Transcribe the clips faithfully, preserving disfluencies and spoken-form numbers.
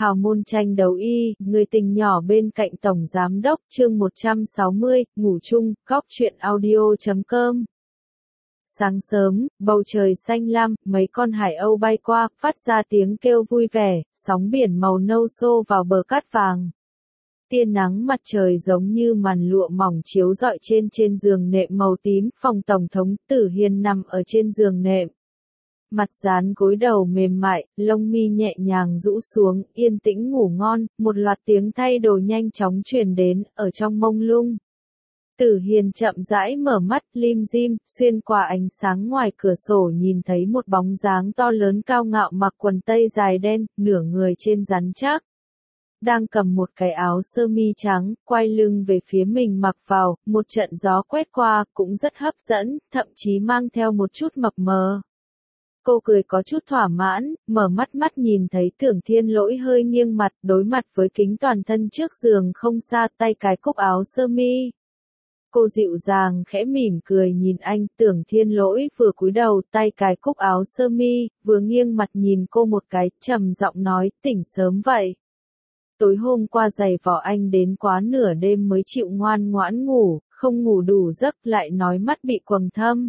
Hào môn tranh đấu y, người tình nhỏ bên cạnh tổng giám đốc, chương một trăm sáu mươi, ngủ chung, góc truyện audio chấm com. Sáng sớm, bầu trời xanh lam, mấy con hải âu bay qua, phát ra tiếng kêu vui vẻ, sóng biển màu nâu xô vào bờ cát vàng. Tia nắng mặt trời giống như màn lụa mỏng chiếu rọi trên trên giường nệm màu tím, phòng tổng thống Tử Hiền nằm ở trên giường nệm. Mặt dán gối đầu mềm mại, lông mi nhẹ nhàng rũ xuống, yên tĩnh ngủ ngon, một loạt tiếng thay đồ nhanh chóng truyền đến, ở trong mông lung. Tử Hiền chậm rãi mở mắt, lim dim, xuyên qua ánh sáng ngoài cửa sổ nhìn thấy một bóng dáng to lớn cao ngạo mặc quần tây dài đen, nửa người trên rắn chắc. Đang cầm một cái áo sơ mi trắng, quay lưng về phía mình mặc vào, một trận gió quét qua, cũng rất hấp dẫn, thậm chí mang theo một chút mập mờ. Cô cười có chút thỏa mãn, mở mắt mắt nhìn thấy Tưởng Thiên Lỗi hơi nghiêng mặt, đối mặt với kính toàn thân trước giường không xa, tay cái cúc áo sơ mi. Cô dịu dàng khẽ mỉm cười nhìn anh, Tưởng Thiên Lỗi vừa cúi đầu, tay cái cúc áo sơ mi, vừa nghiêng mặt nhìn cô một cái, trầm giọng nói, tỉnh sớm vậy. Tối hôm qua giày vò anh đến quá nửa đêm mới chịu ngoan ngoãn ngủ, không ngủ đủ giấc lại nói mắt bị quầng thâm.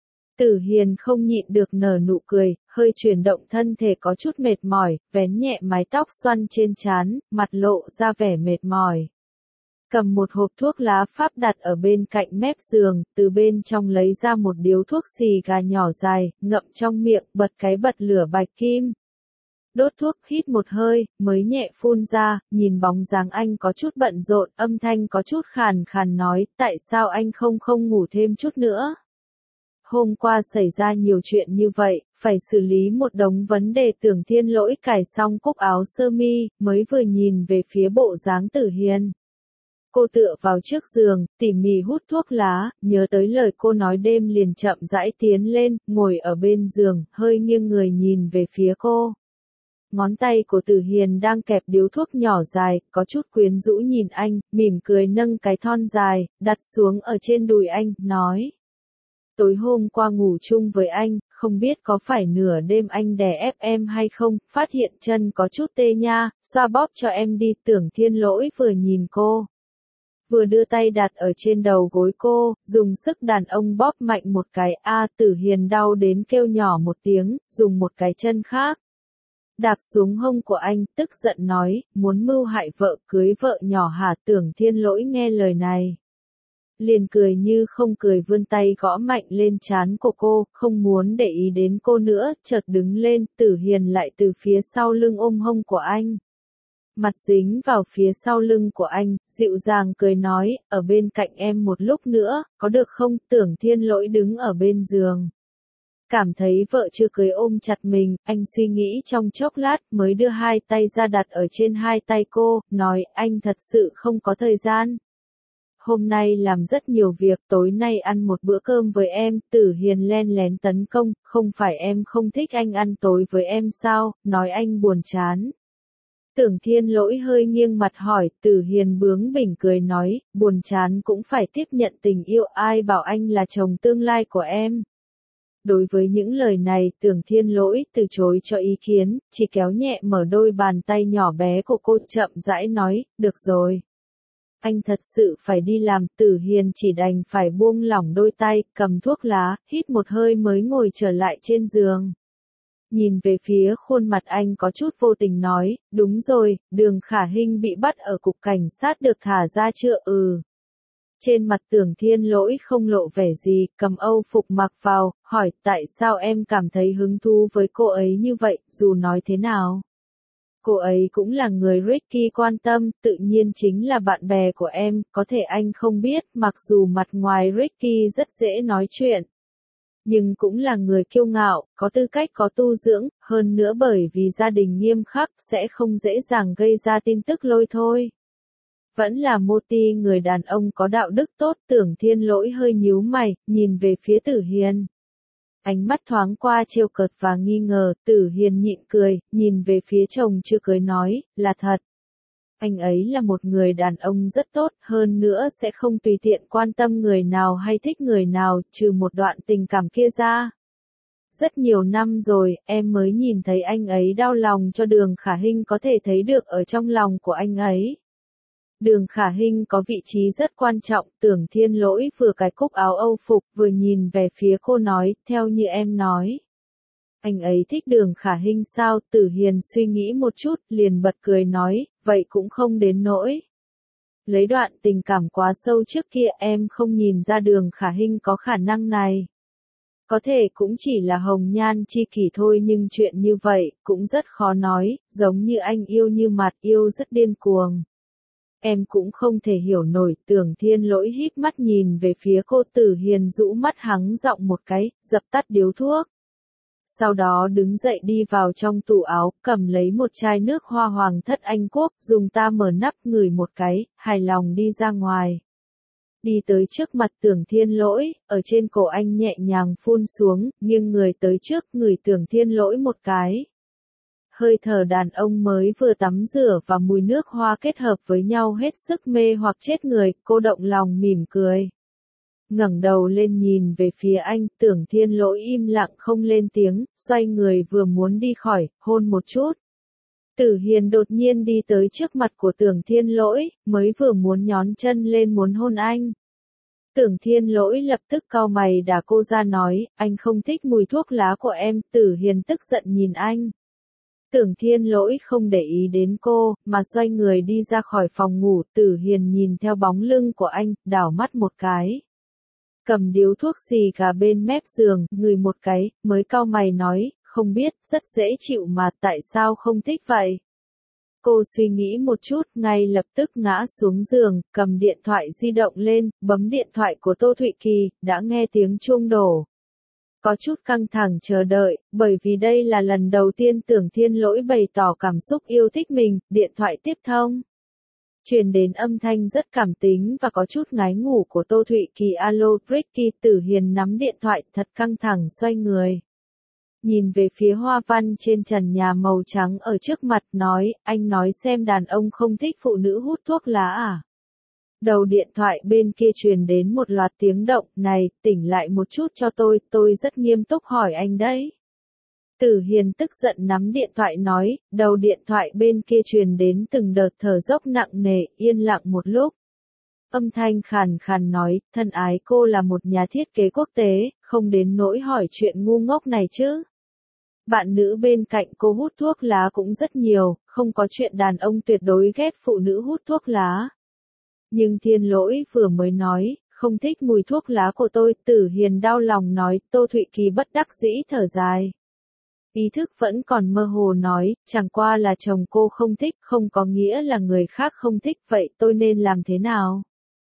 Tử Hiền không nhịn được nở nụ cười, hơi chuyển động thân thể có chút mệt mỏi, vén nhẹ mái tóc xoăn trên trán, mặt lộ ra vẻ mệt mỏi. Cầm một hộp thuốc lá Pháp đặt ở bên cạnh mép giường, từ bên trong lấy ra một điếu thuốc xì gà nhỏ dài, ngậm trong miệng, bật cái bật lửa bạch kim. Đốt thuốc hít một hơi, mới nhẹ phun ra, nhìn bóng dáng anh có chút bận rộn, âm thanh có chút khàn khàn nói, tại sao anh không không ngủ thêm chút nữa? Hôm qua xảy ra nhiều chuyện như vậy, phải xử lý một đống vấn đề. Tưởng Thiên Lỗi cài xong cúc áo sơ mi, mới vừa nhìn về phía bộ dáng Tử Hiền. Cô tựa vào trước giường, tỉ mỉ hút thuốc lá, nhớ tới lời cô nói đêm liền chậm rãi tiến lên, ngồi ở bên giường, hơi nghiêng người nhìn về phía cô. Ngón tay của Tử Hiền đang kẹp điếu thuốc nhỏ dài, có chút quyến rũ nhìn anh, mỉm cười nâng cái thon dài, đặt xuống ở trên đùi anh, nói. Tối hôm qua ngủ chung với anh, không biết có phải nửa đêm anh đè ép em hay không, phát hiện chân có chút tê nha, xoa bóp cho em đi. Tưởng Thiên Lỗi vừa nhìn cô, vừa đưa tay đặt ở trên đầu gối cô, dùng sức đàn ông bóp mạnh một cái, a Tử Hiền đau đến kêu nhỏ một tiếng, dùng một cái chân khác đạp xuống hông của anh, tức giận nói, muốn mưu hại vợ cưới vợ nhỏ hả? Tưởng Thiên Lỗi nghe lời này, liền cười như không cười, vươn tay gõ mạnh lên trán của cô, không muốn để ý đến cô nữa, chợt đứng lên. Tử Hiền lại từ phía sau lưng ôm hông của anh, mặt dính vào phía sau lưng của anh, dịu dàng cười nói, ở bên cạnh em một lúc nữa, có được không? Tưởng Thiên Lỗi đứng ở bên giường, cảm thấy vợ chưa cưới ôm chặt mình, anh suy nghĩ trong chốc lát mới đưa hai tay ra đặt ở trên hai tay cô, nói, anh thật sự không có thời gian. Hôm nay làm rất nhiều việc, tối nay ăn một bữa cơm với em. Tử Hiền len lén tấn công, không phải em không thích anh ăn tối với em sao, nói anh buồn chán. Tưởng Thiên Lỗi hơi nghiêng mặt hỏi, Tử Hiền bướng bỉnh cười nói, buồn chán cũng phải tiếp nhận tình yêu, ai bảo anh là chồng tương lai của em. Đối với những lời này, Tưởng Thiên Lỗi từ chối cho ý kiến, chỉ kéo nhẹ mở đôi bàn tay nhỏ bé của cô, chậm rãi nói, được rồi. Anh thật sự phải đi làm. Tử Hiền chỉ đành phải buông lỏng đôi tay, cầm thuốc lá, hít một hơi mới ngồi trở lại trên giường. Nhìn về phía khuôn mặt anh có chút vô tình nói, đúng rồi, Đường Khả Hinh bị bắt ở cục cảnh sát được thả ra chưa? Ừ. Trên mặt Tưởng Thiên Lỗi không lộ vẻ gì, cầm âu phục mặc vào, hỏi, tại sao em cảm thấy hứng thú với cô ấy như vậy? Dù nói thế nào, cô ấy cũng là người Ricky quan tâm, tự nhiên chính là bạn bè của em, có thể anh không biết, mặc dù mặt ngoài Ricky rất dễ nói chuyện, nhưng cũng là người kiêu ngạo, có tư cách có tu dưỡng, hơn nữa bởi vì gia đình nghiêm khắc, sẽ không dễ dàng gây ra tin tức lôi thôi. Vẫn là Moti, người đàn ông có đạo đức tốt. Tưởng Thiên Lỗi hơi nhíu mày, nhìn về phía Tử Hiền. Ánh mắt thoáng qua trêu cợt và nghi ngờ. Tử Hiền nhịn cười, nhìn về phía chồng chưa cưới nói, là thật. Anh ấy là một người đàn ông rất tốt, hơn nữa sẽ không tùy tiện quan tâm người nào hay thích người nào, trừ một đoạn tình cảm kia ra. rất nhiều năm rồi, em mới nhìn thấy anh ấy đau lòng cho Đường Khả Hinh, có thể thấy được ở trong lòng của anh ấy. Đường Khả Hinh có vị trí rất quan trọng, Tưởng Thiên Lỗi vừa cài cúc áo Âu phục vừa nhìn về phía cô nói, theo như em nói. Anh ấy thích Đường Khả Hinh sao? Tử Hiền suy nghĩ một chút, liền bật cười nói, vậy cũng không đến nỗi. Lấy đoạn tình cảm quá sâu trước kia em không nhìn ra Đường Khả Hinh có khả năng này. Có thể cũng chỉ là hồng nhan chi kỷ thôi, nhưng chuyện như vậy cũng rất khó nói, giống như anh yêu như mặt, yêu rất điên cuồng. Em cũng không thể hiểu nổi. Tưởng Thiên Lỗi híp mắt nhìn về phía cô. Tử Hiền rũ mắt hắng giọng một cái, dập tắt điếu thuốc. Sau đó đứng dậy đi vào trong tủ áo, cầm lấy một chai nước hoa Hoàng thất Anh Quốc, dùng ta mở nắp ngửi một cái, hài lòng đi ra ngoài. Đi tới trước mặt Tưởng Thiên Lỗi, ở trên cổ anh nhẹ nhàng phun xuống, nghiêng người tới trước, ngửi Tưởng Thiên Lỗi một cái. Hơi thở đàn ông mới vừa tắm rửa và mùi nước hoa kết hợp với nhau hết sức mê hoặc chết người, cô động lòng mỉm cười. Ngẩng đầu lên nhìn về phía anh, Tưởng Thiên Lỗi im lặng không lên tiếng, xoay người vừa muốn đi khỏi, hôn một chút. Tử Hiền đột nhiên đi tới trước mặt của Tưởng Thiên Lỗi, mới vừa muốn nhón chân lên muốn hôn anh. Tưởng Thiên Lỗi lập tức cau mày đả cô ra nói, anh không thích mùi thuốc lá của em. Tử Hiền tức giận nhìn anh. Tưởng Thiên Lỗi không để ý đến cô, mà xoay người đi ra khỏi phòng ngủ. Tử Hiền nhìn theo bóng lưng của anh, đảo mắt một cái. Cầm điếu thuốc xì gà bên mép giường, ngửi một cái, mới cau mày nói, không biết, rất dễ chịu mà, tại sao không thích vậy? Cô suy nghĩ một chút, ngay lập tức ngã xuống giường, cầm điện thoại di động lên, bấm điện thoại của Tô Thụy Kỳ, đã nghe tiếng chuông đổ. Có chút căng thẳng chờ đợi, bởi vì đây là lần đầu tiên Tưởng Thiên Lỗi bày tỏ cảm xúc yêu thích mình. Điện thoại tiếp thông. Truyền đến âm thanh rất cảm tính và có chút ngái ngủ của Tô Thụy Kỳ. Alo Ricky. Tử Hiền nắm điện thoại thật căng thẳng xoay người. Nhìn về phía hoa văn trên trần nhà màu trắng ở trước mặt nói, anh nói xem đàn ông không thích phụ nữ hút thuốc lá à? Đầu điện thoại bên kia truyền đến một loạt tiếng động, này, tỉnh lại một chút cho tôi, tôi rất nghiêm túc hỏi anh đấy. Tử Hiền tức giận nắm điện thoại nói, đầu điện thoại bên kia truyền đến từng đợt thở dốc nặng nề, yên lặng một lúc. Âm thanh khàn khàn nói, thân ái cô là một nhà thiết kế quốc tế, không đến nỗi hỏi chuyện ngu ngốc này chứ. Bạn nữ bên cạnh cô hút thuốc lá cũng rất nhiều, không có chuyện đàn ông tuyệt đối ghét phụ nữ hút thuốc lá. Nhưng Thiên Lỗi vừa mới nói, không thích mùi thuốc lá của tôi. Tử Hiền đau lòng nói. Tô Thụy Kỳ bất đắc dĩ thở dài. Ý thức vẫn còn mơ hồ nói, chẳng qua là chồng cô không thích, không có nghĩa là người khác không thích, vậy tôi nên làm thế nào?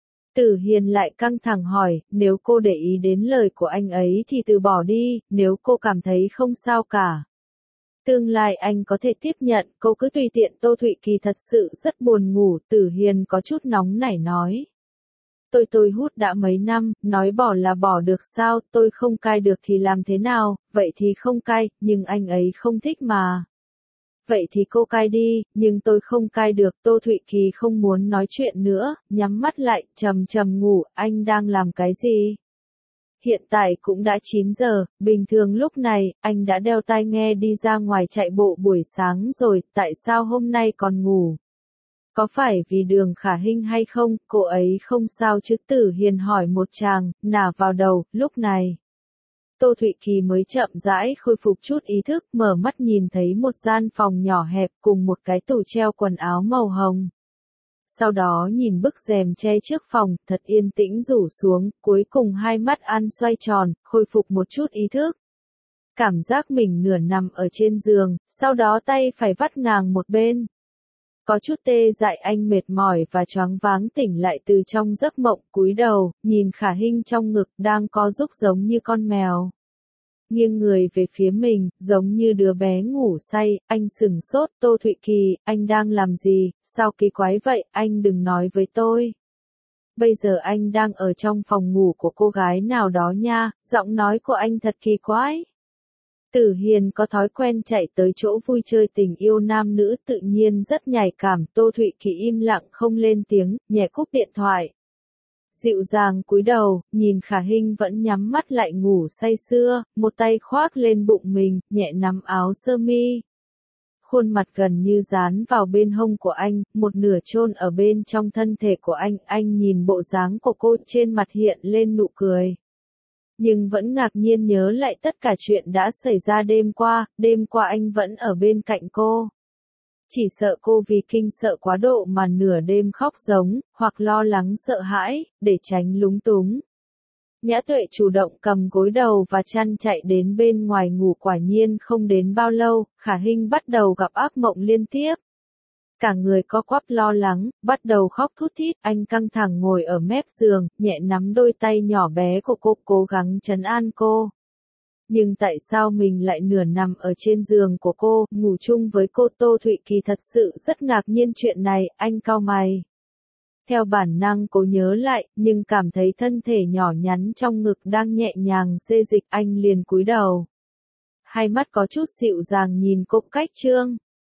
Tử Hiền lại căng thẳng hỏi, nếu cô để ý đến lời của anh ấy thì từ bỏ đi, nếu cô cảm thấy không sao cả. Tương lai anh có thể tiếp nhận, cô cứ tùy tiện. Tô Thụy Kỳ thật sự rất buồn ngủ. Tử Hiền có chút nóng nảy nói. Tôi tôi hút đã mấy năm, nói bỏ là bỏ được sao, tôi không cai được thì làm thế nào, vậy thì không cai, nhưng anh ấy không thích mà. Vậy thì cô cai đi, nhưng tôi không cai được. Tô Thụy Kỳ không muốn nói chuyện nữa, nhắm mắt lại, trầm trầm ngủ. Anh đang làm cái gì? Hiện tại cũng đã chín giờ, bình thường lúc này, anh đã đeo tai nghe đi ra ngoài chạy bộ buổi sáng rồi, tại sao hôm nay còn ngủ? Có phải vì Đường Khả Hinh hay không? Cô ấy không sao chứ? Tử Hiền hỏi một tràng, nả vào đầu. Lúc này, Tô Thụy Kỳ mới chậm rãi khôi phục chút ý thức, mở mắt nhìn thấy một gian phòng nhỏ hẹp cùng một cái tủ treo quần áo màu hồng. Sau đó nhìn bức rèm che trước phòng, thật yên tĩnh rủ xuống, cuối cùng hai mắt ăn xoay tròn, khôi phục một chút ý thức. Cảm giác mình nửa nằm ở trên giường, sau đó tay phải vắt ngang một bên. Có chút tê dại, anh mệt mỏi và choáng váng tỉnh lại từ trong giấc mộng, cúi đầu, nhìn Khả Hinh trong ngực đang co rúc giống như con mèo. Nghiêng người về phía mình, giống như đứa bé ngủ say, anh sửng sốt. Tô Thụy Kỳ, anh đang làm gì, sao kỳ quái vậy, anh đừng nói với tôi. Bây giờ anh đang ở trong phòng ngủ của cô gái nào đó nha, giọng nói của anh thật kỳ quái. Tử Hiền có thói quen chạy tới chỗ vui chơi tình yêu nam nữ tự nhiên rất nhạy cảm. Tô Thụy Kỳ im lặng không lên tiếng, nhẹ cúp điện thoại. dịu dàng cúi đầu, nhìn Khả Hinh vẫn nhắm mắt lại ngủ say sưa, một tay khoác lên bụng mình, nhẹ nắm áo sơ mi. Khuôn mặt gần như dán vào bên hông của anh, một nửa chôn ở bên trong thân thể của anh, anh nhìn bộ dáng của cô trên mặt hiện lên nụ cười. Nhưng vẫn ngạc nhiên nhớ lại tất cả chuyện đã xảy ra đêm qua, đêm qua anh vẫn ở bên cạnh cô. Chỉ sợ cô vì kinh sợ quá độ mà nửa đêm khóc giống, hoặc lo lắng sợ hãi, để tránh lúng túng. Nhã Tuệ chủ động cầm gối đầu và chăn chạy đến bên ngoài ngủ, quả nhiên không đến bao lâu, Khả Hinh bắt đầu gặp ác mộng liên tiếp. Cả người co quắp lo lắng, bắt đầu khóc thút thít, anh căng thẳng ngồi ở mép giường, nhẹ nắm đôi tay nhỏ bé của cô, cố gắng trấn an cô. Nhưng tại sao mình lại nửa nằm ở trên giường của cô, ngủ chung với cô? Tô Thụy Kỳ thật sự rất ngạc nhiên chuyện này, anh cau mày. Theo bản năng cô nhớ lại, nhưng cảm thấy thân thể nhỏ nhắn trong ngực đang nhẹ nhàng xê dịch, anh liền cúi đầu. Hai mắt có chút dịu dàng nhìn cô, cách trương.